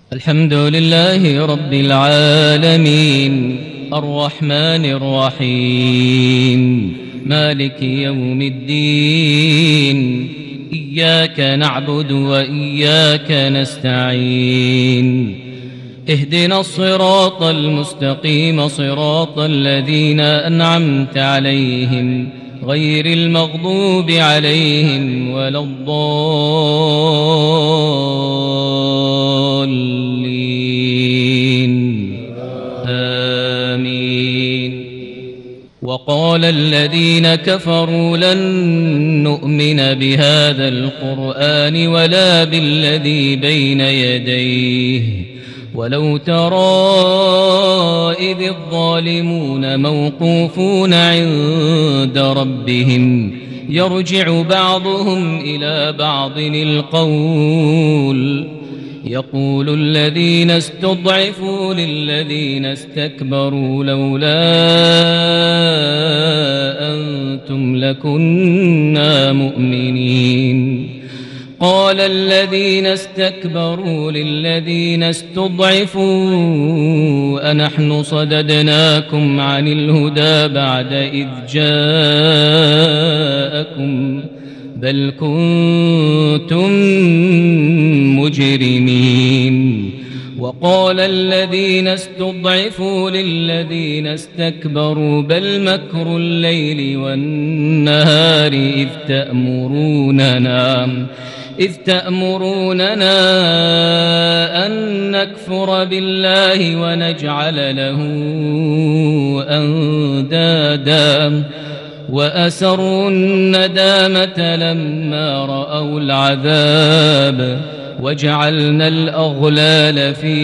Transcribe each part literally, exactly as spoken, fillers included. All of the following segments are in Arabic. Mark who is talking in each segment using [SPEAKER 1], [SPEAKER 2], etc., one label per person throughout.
[SPEAKER 1] الحمد لله رب العالمين الرحمن الرحيم مالك يوم الدين إياك نعبد وإياك نستعين اهدنا الصراط المستقيم صراط الذين أنعمت عليهم غير المغضوب عليهم ولا الضالين آمين. وقال الذين كفروا لن نؤمن بهذا القرآن ولا بالذي بين يديه ولو ترى إذ الظالمون موقوفون عند ربهم يرجع بعضهم إلى بعض القول يقول الذين استضعفوا للذين استكبروا لولا أنتم لكنا مؤمنين قال الذين استكبروا للذين استضعفوا أنحن صددناكم عن الهدى بعد إذ جاءكم بل كنتم مجرمين. وقال الذين استضعفوا للذين استكبروا بل مكر الليل والنهار إذ تأمروننا إذ تأمروننا أن نكفر بالله ونجعل له أندادا وأسروا الندامة لما رأوا العذاب وجعلنا الأغلال في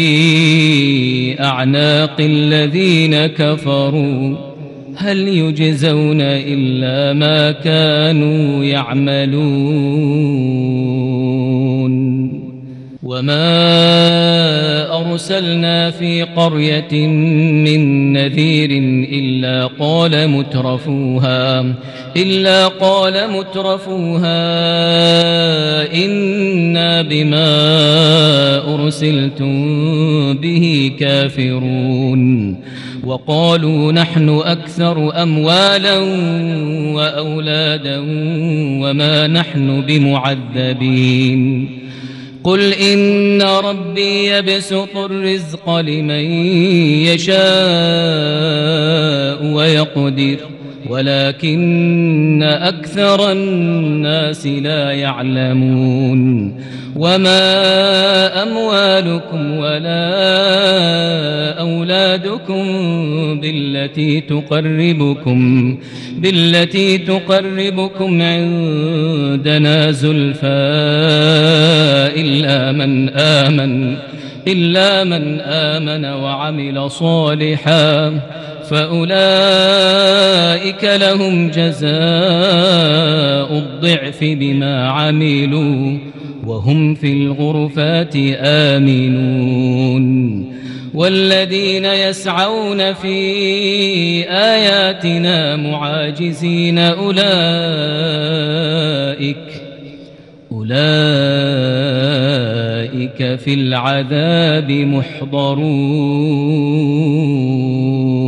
[SPEAKER 1] أعناق الذين كفروا هل يجزون إلا ما كانوا يعملون. وما أرسلنا في قرية من نذير إلا قال مترفوها إلا قال مترفوها إنا بما أرسلتم به كافرون وقالوا نحن أكثر أموالا وأولادا وما نحن بمعذبين. قل إن ربي يبسط الرزق لمن يشاء ويقدر ولكن أكثر الناس لا يعلمون. وما أموالكم ولا أولادكم بالتي تقربكم بالتي تقربكم عندنا زلفى إلا من آمن إلا من آمن وعمل صالحا فأولئك لهم جزاء الضعف بما عملوا وهم في الغرفات آمنون. والذين يسعون في آياتنا معاجزين أولئك أولئك في العذاب محضرون.